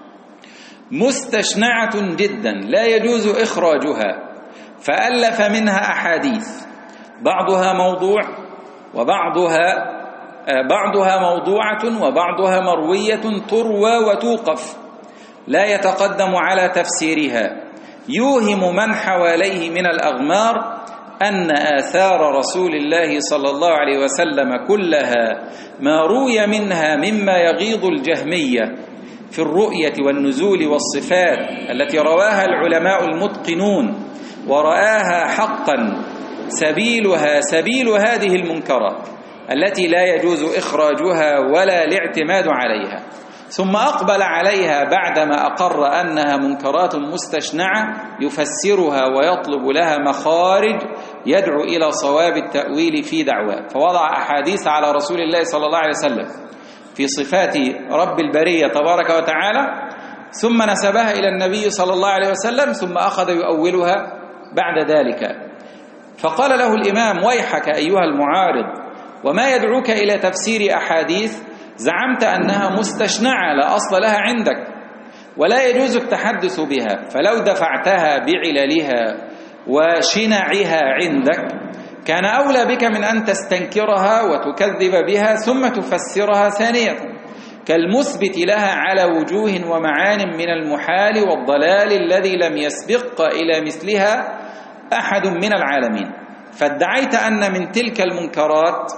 مستشنعة جدا لا يجوز إخراجها، فألف منها أحاديث بعضها موضوع وبعضها بعضها موضوعة وبعضها مروية تروى وتوقف لا يتقدم على تفسيرها، يوهم من حواليه من الأغمار أن آثار رسول الله صلى الله عليه وسلم كلها ما روي منها مما يغيظ الجهمية في الرؤية والنزول والصفات التي رواها العلماء المتقنون ورآها حقا سبيلها سبيل هذه المنكرات التي لا يجوز إخراجها ولا الاعتماد عليها، ثم أقبل عليها بعدما أقر أنها منكرات مستشنعة يفسرها ويطلب لها مخارج يدعو إلى صواب التأويل في دعواه، فوضع أحاديث على رسول الله صلى الله عليه وسلم في صفات رب البرية تبارك وتعالى ثم نسبها إلى النبي صلى الله عليه وسلم ثم أخذ يؤولها بعد ذلك. فقال له الإمام: ويحك أيها المعارض، وما يدعوك إلى تفسير أحاديث زعمت أنها مستشنعة لا أصل لها عندك ولا يجوز التحدث بها، فلو دفعتها بعللها وشنعها عندك كان أولى بك من أن تستنكرها وتكذب بها ثم تفسرها ثانية كالمثبت لها على وجوه ومعان من المحال والضلال الذي لم يسبق إلى مثلها أحد من العالمين. فادعيت أن من تلك المنكرات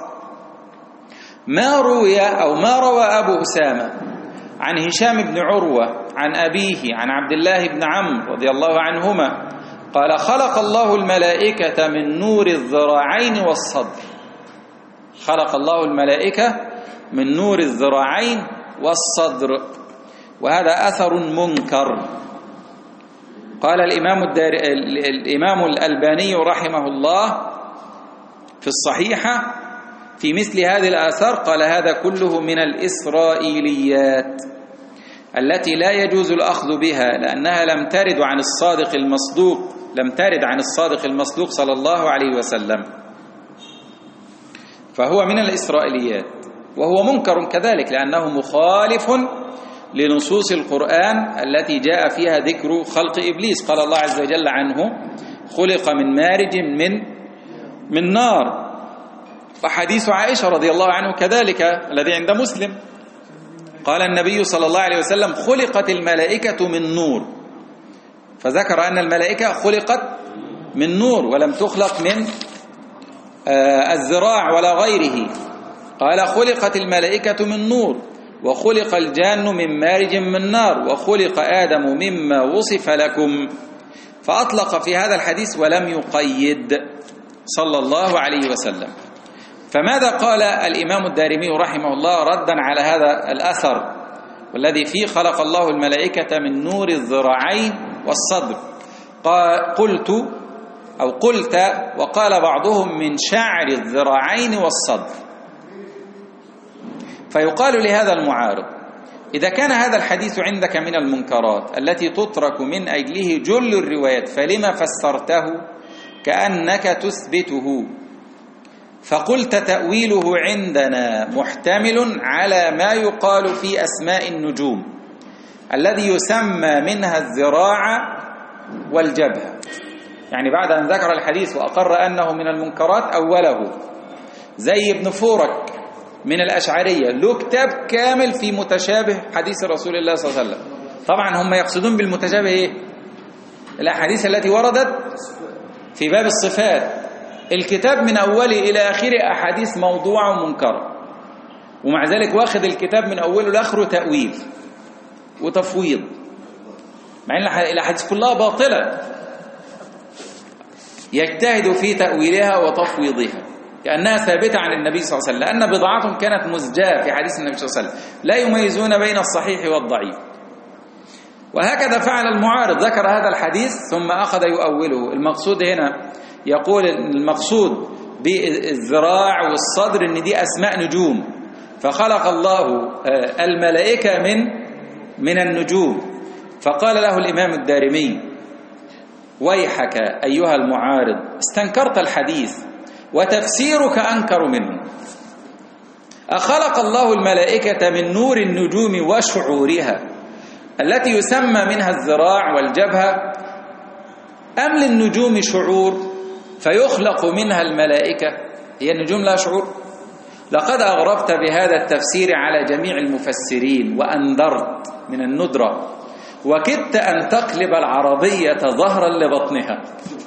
ما روي أو ما روى أبو أسامة عن هشام بن عروة عن أبيه عن عبد الله بن عمرو رضي الله عنهما قال: خلق الله الملائكة من نور الذراعين والصدر. خلق الله الملائكة من نور الذراعين والصدر، وهذا أثر منكر. قال الإمام, الدار... الإمام الألباني رحمه الله في الصحيحة في مثل هذه الآثار قال: هذا كله من الإسرائيليات التي لا يجوز الأخذ بها لأنها لم ترد عن الصادق المصدوق لم ترد عن الصادق المصدوق صلى الله عليه وسلم، فهو من الإسرائيليات وهو منكر كذلك لأنه مخالف لنصوص القرآن التي جاء فيها ذكر خلق إبليس. قال الله عز وجل عنه: خلق من مارج من من نار. وحديث عائشة رضي الله عنه كذلك الذي عند مسلم قال النبي صلى الله عليه وسلم: خلقت الملائكة من نور، فذكر أن الملائكة خلقت من نور ولم تخلق من الذراع ولا غيره. قال: خلقت الملائكة من نور، وخلق الجان من مارج من نار، وخلق آدم مما وصف لكم. فأطلق في هذا الحديث ولم يقيد صلى الله عليه وسلم. فماذا قال الإمام الدارمي رحمه الله ردا على هذا الأثر والذي فيه خلق الله الملائكة من نور الذراعين والصدر؟ قال: قلت أو قلت وقال بعضهم من شعر الذراعين والصدر. فيقال لهذا المعارض: إذا كان هذا الحديث عندك من المنكرات التي تترك من أجله جل الروايات فلما فسرته كأنك تثبته؟ فقلت: تأويله عندنا محتمل على ما يقال في أسماء النجوم الذي يسمى منها الذراع والجبهة. يعني بعد أن ذكر الحديث وأقر أنه من المنكرات أوله، زي ابن فورك من الأشعرية له كتاب كامل في متشابه حديث رسول الله صلى الله عليه وسلم. طبعا هم يقصدون بالمتشابه إيه؟ الأحاديث التي وردت في باب الصفات. الكتاب من أوله إلى آخره أحاديث موضوعة ومنكرة، ومع ذلك واخذ الكتاب من أوله لآخره تأويل وتفويض، مع أن الأحاديث كلها باطلة يجتهد في تأويلها وتفويضها كأنها ثابتة عن النبي صلى الله عليه وسلم، لأن بضاعتهم كانت مزجاة في حديث النبي صلى الله عليه وسلم لا يميزون بين الصحيح والضعيف. وهكذا فعل المعارض، ذكر هذا الحديث ثم أخذ يؤوله. المقصود هنا يقول المقصود بالذراع والصدر ان دي اسماء نجوم، فخلق الله الملائكه من من النجوم. فقال له الامام الدارمي: ويحك ايها المعارض، استنكرت الحديث وتفسيرك انكر منه. اخلق الله الملائكه من نور النجوم وشعورها التي يسمى منها الذراع والجبهه، ام للنجوم شعور فيخلق منها الملائكة؟ هي النجوم لها شعور؟ لقد أغربت بهذا التفسير على جميع المفسرين وأندرت من الندرة، وكدت أن تقلب العربية ظهرا لبطنها.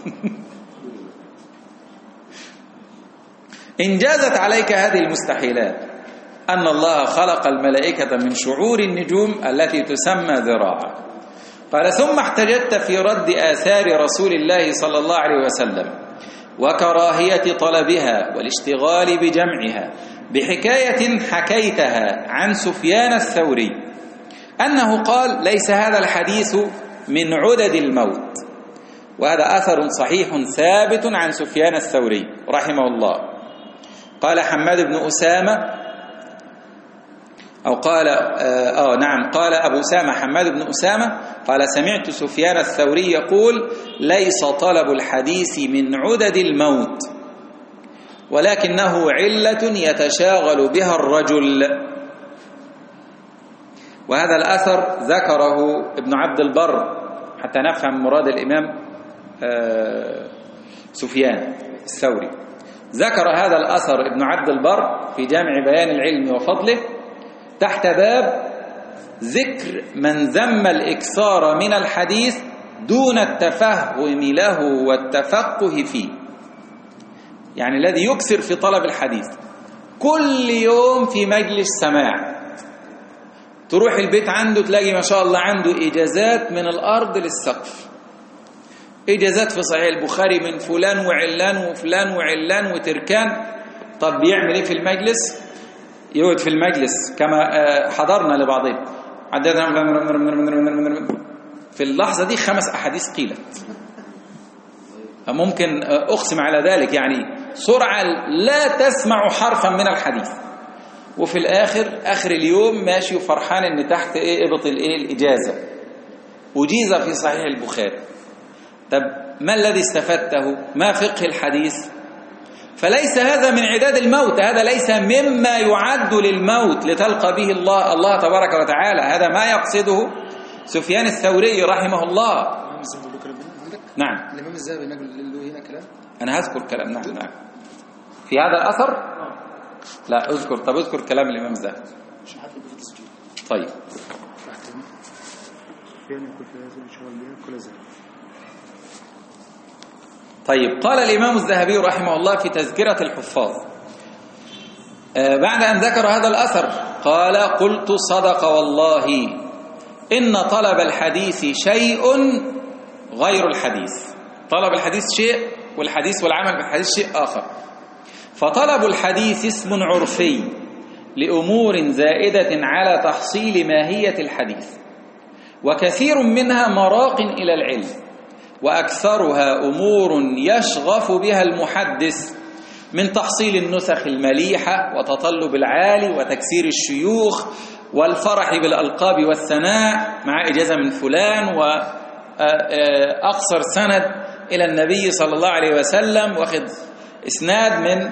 إن جازت عليك هذه المستحيلات أن الله خلق الملائكة من شعور النجوم التي تسمى ذراعا. قال: ثم احتججت في رد آثار رسول الله صلى الله عليه وسلم وكراهية طلبها والاشتغال بجمعها بحكاية حكيتها عن سفيان الثوري أنه قال: ليس هذا الحديث من عدد الموت. وهذا أثر صحيح ثابت عن سفيان الثوري رحمه الله. قال حماد بن أسامة أو قال آه, آه نعم قال أبو أسامة حماد بن أسامة قال: سمعت سفيان الثوري يقول: ليس طلب الحديث من عدد الموت، ولكنه علة يتشاغل بها الرجل. وهذا الأثر ذكره ابن عبد البر حتى نفهم مراد الإمام آه سفيان الثوري. ذكر هذا الأثر ابن عبد البر في جامع بيان العلم وفضله تحت باب ذكر من ذم الإكثار من الحديث دون التفهم له والتفقه فيه. يعني الذي يكثر في طلب الحديث كل يوم في مجلس سماع، تروح البيت عنده تلاقي ما شاء الله عنده إجازات من الأرض للسقف، إجازات في صحيح البخاري من فلان وعلان وفلان وعلان وتركان. طب بيعمل إيه في المجلس؟ يقعد في المجلس كما حضرنا لبعضهم عددنا في اللحظة دي خمس أحاديث قيلت، ممكن أقسم على ذلك، يعني سرعة لا تسمع حرفا من الحديث. وفي الآخر آخر اليوم ماشي وفرحان إن تحت إيه إبط الإيه الإجازة وجيزة في صحيح البخاري. طب ما الذي استفدته؟ ما فقه الحديث؟ فليس هذا من عداد الموت، هذا ليس مما يعد للموت لتلقى به الله الله تبارك وتعالى. هذا ما يقصده سفيان الثوري رحمه الله. نعم. الإمام الذهبي نقل له هنا كلام. أنا هذكر كلام نعم نعم في هذا الأثر. لا أذكر. طب أذكر كلام الإمام الذهبي. طيب. طيب قال الإمام الذهبي رحمه الله في تذكرة الحفاظ آه بعد أن ذكر هذا الأثر قال: قلت صدق والله إن طلب الحديث شيء غير الحديث. طلب الحديث شيء والحديث والعمل بالحديث شيء آخر. فطلب الحديث اسم عرفي لأمور زائدة على تحصيل ماهية الحديث، وكثير منها مراق إلى العلم، وأكثرها أمور يشغف بها المحدث من تحصيل النسخ المليحة وتطلب العالي وتكسير الشيوخ والفرح بالألقاب والثناء مع إجازة من فلان وأقصر سند إلى النبي صلى الله عليه وسلم واخد إسناد من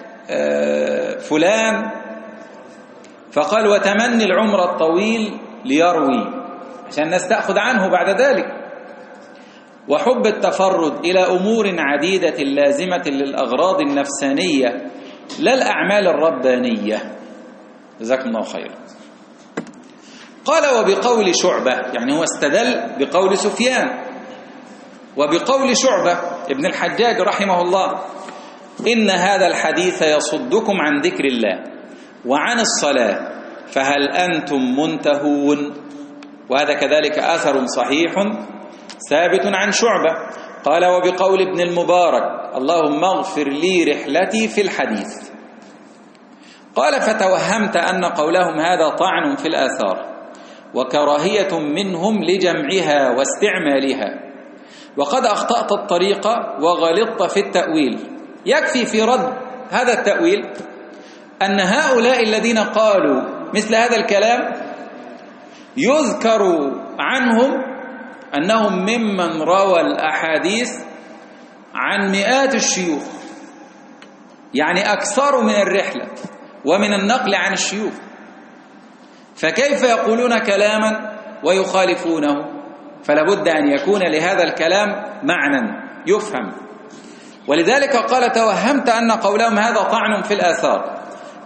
فلان. فقال: وتمني العمر الطويل ليروي، عشان الناس تأخذ عنه بعد ذلك. وحب التفرد إلى أمور عديدة لازمة للأغراض النفسانية لا الأعمال الربانية. جزاكم الله خيرا. قال: وبقول شعبة، يعني هو استدل بقول سفيان وبقول شعبة ابن الحجاج رحمه الله: إن هذا الحديث يصدكم عن ذكر الله وعن الصلاة فهل أنتم منتهون. وهذا كذلك أثر صحيح ثابت عن شعبة. قال: وبقول ابن المبارك: اللهم اغفر لي رحلتي في الحديث. قال: فتوهمت أن قولهم هذا طعن في الآثار وكراهية منهم لجمعها واستعمالها، وقد أخطأت الطريق وغلطت في التأويل. يكفي في رد هذا التأويل أن هؤلاء الذين قالوا مثل هذا الكلام يذكر عنهم أنهم ممن روى الأحاديث عن مئات الشيوخ، يعني أكثر من الرحلة ومن النقل عن الشيوخ، فكيف يقولون كلاما ويخالفونه؟ فلابد أن يكون لهذا الكلام معنى يفهم. ولذلك قال: توهمت أن قولهم هذا طعن في الآثار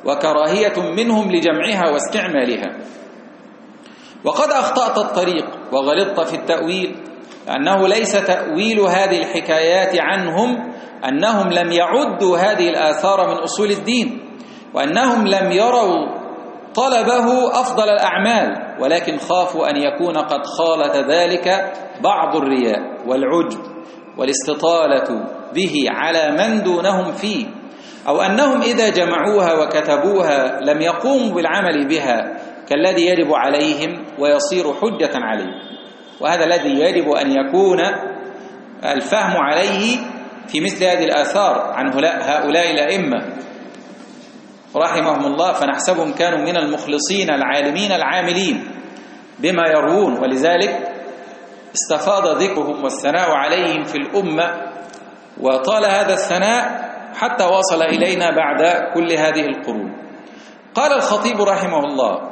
وكراهية منهم لجمعها واستعمالها. وقد أخطأت الطريق وغلطت في التأويل، أنه ليس تأويل هذه الحكايات عنهم أنهم لم يعدوا هذه الآثار من أصول الدين، وأنهم لم يروا طلبه أفضل الأعمال، ولكن خافوا أن يكون قد خالط ذلك بعض الرياء والعجب والاستطالة به على من دونهم فيه، أو أنهم إذا جمعوها وكتبوها لم يقوموا بالعمل بها كالذي يجب عليهم ويصير حجة عليهم. وهذا الذي يجب أن يكون الفهم عليه في مثل هذه الآثار عن هؤلاء الأئمة رحمهم الله، فنحسبهم كانوا من المخلصين العالمين العاملين بما يروون، ولذلك استفاض ذكرهم والثناء عليهم في الأمة، وطال هذا الثناء حتى وصل إلينا بعد كل هذه القرون. قال الخطيب رحمه الله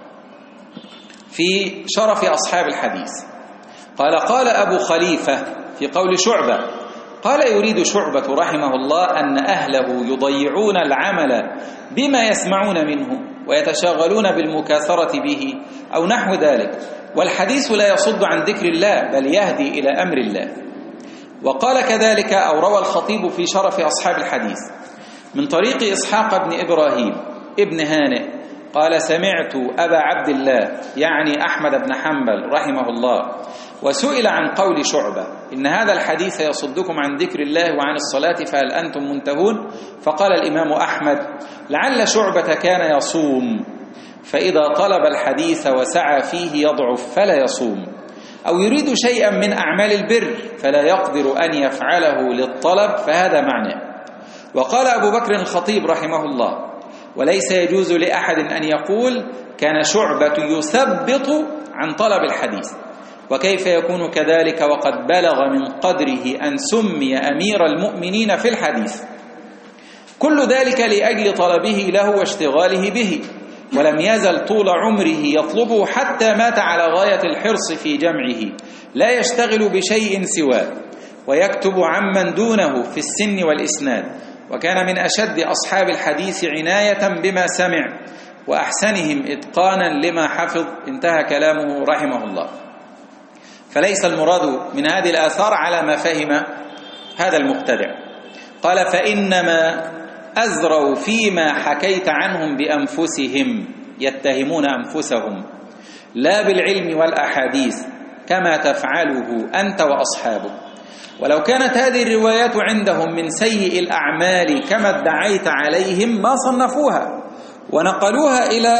في شرف أصحاب الحديث، قال قال أبو خليفة في قول شعبة، قال يريد شعبة رحمه الله أن أهله يضيعون العمل بما يسمعون منه ويتشاغلون بالمكاثرة به أو نحو ذلك، والحديث لا يصد عن ذكر الله بل يهدي إلى أمر الله. وقال كذلك أو روى الخطيب في شرف أصحاب الحديث من طريق إسحاق بن إبراهيم ابن هانئ قال سمعت أبا عبد الله يعني أحمد بن حنبل رحمه الله وسئل عن قول شعبة إن هذا الحديث يصدكم عن ذكر الله وعن الصلاة فهل أنتم منتهون؟ فقال الإمام أحمد لعل شعبة كان يصوم، فإذا طلب الحديث وسعى فيه يضعف فلا يصوم، أو يريد شيئا من أعمال البر فلا يقدر أن يفعله للطلب، فهذا معنى. وقال أبو بكر الخطيب رحمه الله وليس يجوز لأحد أن يقول كان شعبة يثبط عن طلب الحديث، وكيف يكون كذلك وقد بلغ من قدره أن سمي أمير المؤمنين في الحديث؟ كل ذلك لأجل طلبه له واشتغاله به، ولم يزل طول عمره يطلبه حتى مات على غاية الحرص في جمعه، لا يشتغل بشيء سواه، ويكتب عمن دونه في السن والإسناد، وكان من أشد أصحاب الحديث عناية بما سمع وأحسنهم إتقانا لما حفظ. انتهى كلامه رحمه الله. فليس المراد من هذه الآثار على ما فهم هذا المبتدع. قال فإنما أزروا فيما حكيت عنهم بأنفسهم، يتهمون أنفسهم لا بالعلم والأحاديث كما تفعله أنت وأصحابك. ولو كانت هذه الروايات عندهم من سيء الأعمال كما ادعيت عليهم ما صنفوها ونقلوها إلى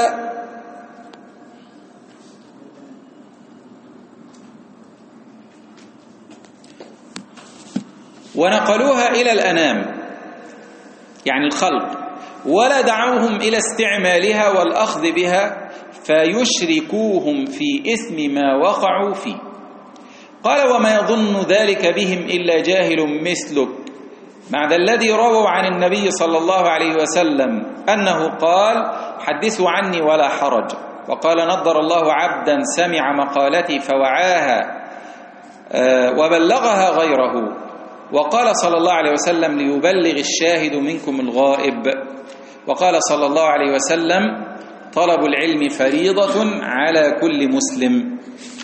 ونقلوها إلى الأنام يعني الخلق، ولا دعوهم إلى استعمالها والأخذ بها فيشركوهم في إثم ما وقعوا فيه. قال وما يظن ذلك بهم إلا جاهل مثلك بعد الذي رووا عن النبي صلى الله عليه وسلم أنه قال حدثوا عني ولا حرج، وقال نضر الله عبدا سمع مقالتي فوعاها وبلغها غيره، وقال صلى الله عليه وسلم ليبلغ الشاهد منكم الغائب، وقال صلى الله عليه وسلم طلب العلم فريضة على كل مسلم،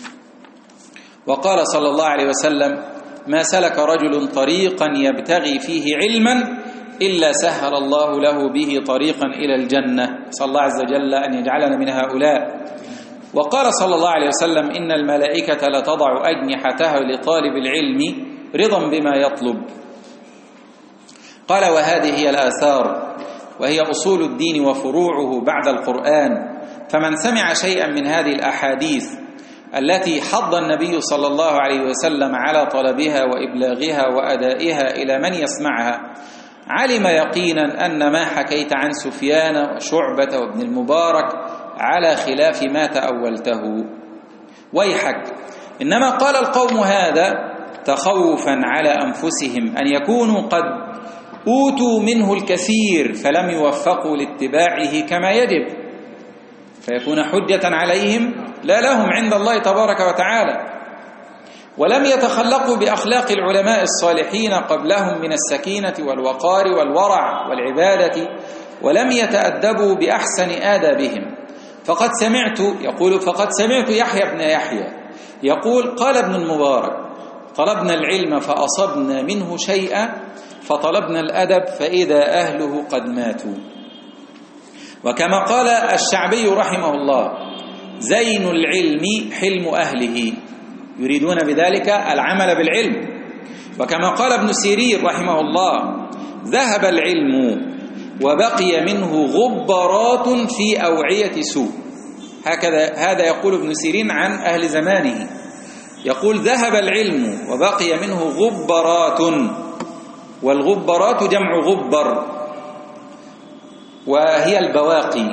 وقال صلى الله عليه وسلم ما سلك رجل طريقا يبتغي فيه علما إلا سهل الله له به طريقا إلى الجنة، صلى الله عز وجل أن يجعلنا من هؤلاء. وقال صلى الله عليه وسلم إن الملائكة لتضع أجنحتها لطالب العلم رضا بما يطلب. قال وهذه هي الآثار وهي أصول الدين وفروعه بعد القرآن، فمن سمع شيئا من هذه الأحاديث التي حض النبي صلى الله عليه وسلم على طلبها وإبلاغها وأدائها إلى من يسمعها علم يقينا أن ما حكيت عن سفيان وشعبة وابن المبارك على خلاف ما تأولته. ويحك إنما قال القوم هذا تخوفا على أنفسهم أن يكونوا قد أوتوا منه الكثير فلم يوفقوا لاتباعه كما يجب، فيكون حجة عليهم لا لهم عند الله تبارك وتعالى، ولم يتخلقوا بأخلاق العلماء الصالحين قبلهم من السكينة والوقار والورع والعبادة ولم يتأدبوا بأحسن آدابهم. فقد سمعت يقول فقد سمعت يحيى بن يحيى يقول قال ابن المبارك: طلبنا العلم فأصبنا منه شيئا، فطلبنا الأدب فإذا أهله قد ماتوا. وكما قال الشعبي رحمه الله: زين العلم حلم أهله، يريدون بذلك العمل بالعلم. وكما قال ابن سيرين رحمه الله: ذهب العلم وبقي منه غبرات في أوعية سوء. هكذا هذا يقول ابن سيرين عن أهل زمانه، يقول: ذهب العلم وبقي منه غبرات، والغبرات جمع غبر وهي البواقي،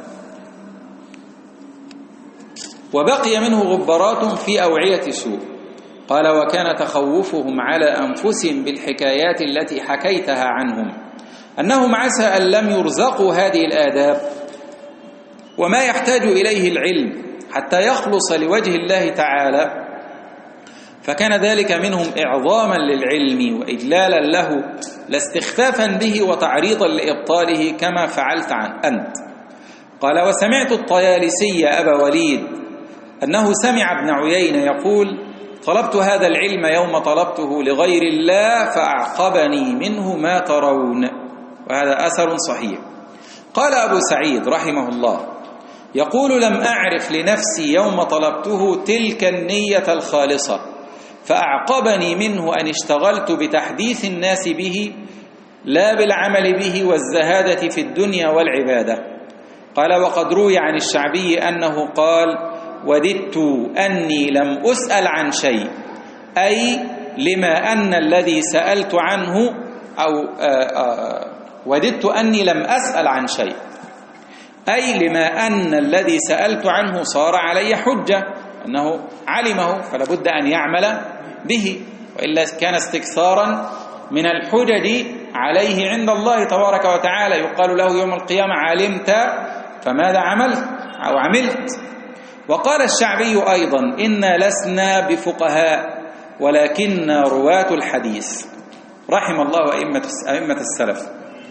وبقي منه غبرات في أوعية سوء. قال: وكان تخوفهم على أنفسهم بالحكايات التي حكيتها عنهم أنهم عسى أن لم يرزقوا هذه الآداب وما يحتاج إليه العلم حتى يخلص لوجه الله تعالى، فكان ذلك منهم إعظاما للعلم وإجلالا له، لا استخفافا به وتعريضا لإبطاله كما فعلت عن أنت. قال: وسمعت الطيالسي أبا وليد أنه سمع ابن عيينة يقول: طلبت هذا العلم يوم طلبته لغير الله فأعقبني منه ما ترون. وهذا أثر صحيح. قال أبو سعيد رحمه الله يقول: لم أعرف لنفسي يوم طلبته تلك النية الخالصة، فأعقبني منه أن اشتغلت بتحديث الناس به لا بالعمل به والزهادة في الدنيا والعبادة. قال: وقد روي عن الشعبي أنه قال: وددت أني لم أسأل عن شيء، أي لما أن الذي سألت عنه أو آآ آآ وددت أني لم أسأل عن شيء، أي لما أن الذي سألت عنه صار علي حجة، أنه علمه فلا بد أن يعمل به، وإلا كان استكثارا من الحجج عليه عند الله تبارك وتعالى. يقال له يوم القيامة: علمت فماذا عملت أو عملت؟ وقال الشعبي أيضا: إنا لسنا بفقهاء ولكننا رواة الحديث. رحم الله أئمة السلف.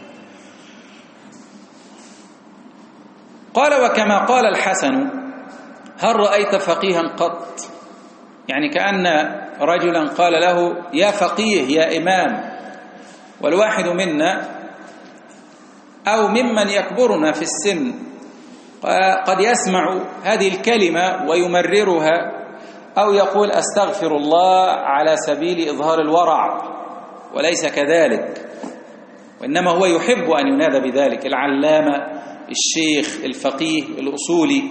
قال: وكما قال الحسن: هل رأيت فقيها قط؟ يعني كأن رجلا قال له: يا فقيه يا إمام. والواحد منا أو ممن يكبرنا في السن قد يسمع هذه الكلمة ويمررها، أو يقول: أستغفر الله على سبيل إظهار الورع، وليس كذلك، وإنما هو يحب أن ينادى بذلك: العلامة، الشيخ، الفقيه، الأصولي.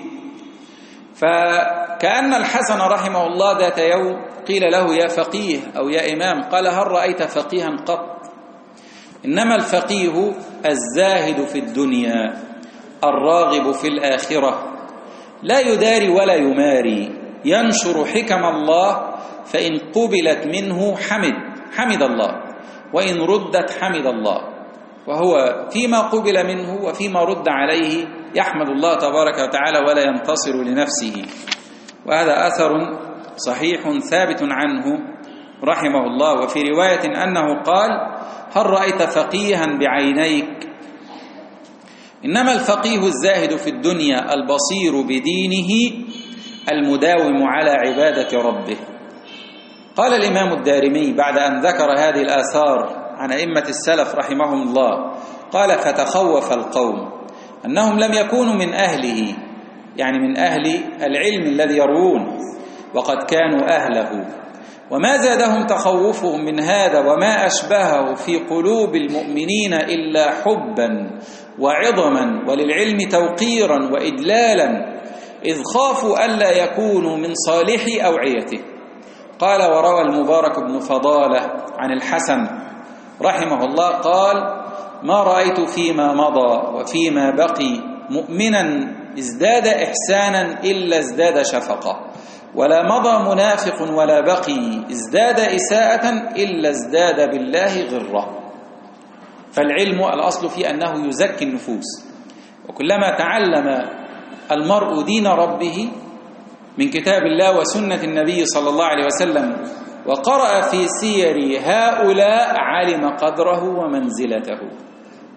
فكأن الحسن رحمه الله ذات يوم قيل له: يا فقيه أو يا إمام. قال: هل رأيت فقيها قط؟ إنما الفقيه الزاهد في الدنيا الراغب في الآخرة، لا يداري ولا يماري، ينشر حكم الله، فإن قبلت منه حمد حمد الله، وإن ردت حمد الله، وهو فيما قبل منه وفيما رد عليه يحمد الله تبارك وتعالى ولا ينتصر لنفسه. وهذا أثر صحيح ثابت عنه رحمه الله. وفي رواية أنه قال: هل رأيت فقيها بعينيك؟ إنما الفقيه الزاهد في الدنيا البصير بدينه المداوم على عبادة ربه. قال الإمام الدارمي بعد أن ذكر هذه الآثار عن أئمة السلف رحمهم الله، قال: فتخوف القوم أنهم لم يكونوا من أهله، يعني من أهل العلم الذي يروون، وقد كانوا أهله، وما زادهم تخوفهم من هذا وما أشبهه في قلوب المؤمنين إلا حبا وعظما وللعلم توقيرا وإدلالا، إذ خافوا ألا يكونوا من صالح أوعيته. قال: وروى المبارك بن فضالة عن الحسن رحمه الله قال: ما رأيت فيما مضى وفيما بقي مؤمنا ازداد إحسانا إلا ازداد شفقة، ولا مضى منافق ولا بقي ازداد إساءة إلا ازداد بالله غرة. فالعلم الأصل في أنه يزكي النفوس، وكلما تعلم المرء دين ربه من كتاب الله وسنة النبي صلى الله عليه وسلم وقرأ في سير هؤلاء علم قدره ومنزلته.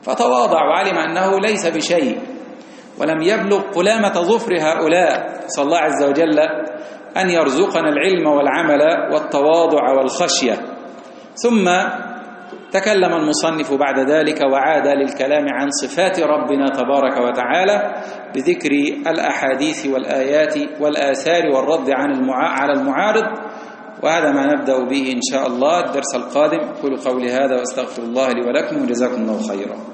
فتواضع وعلم أنه ليس بشيء ولم يبلغ قلامة ظفر هؤلاء. صلى الله عز وجل أن يرزقنا العلم والعمل والتواضع والخشية. ثم تكلم المصنف بعد ذلك وعاد للكلام عن صفات ربنا تبارك وتعالى بذكر الأحاديث والآيات والآثار والرد عن على المعارض، وهذا ما نبدأ به إن شاء الله الدرس القادم. أقول قولي هذا وأستغفر الله لي ولكم وجزاكم الله خيرا.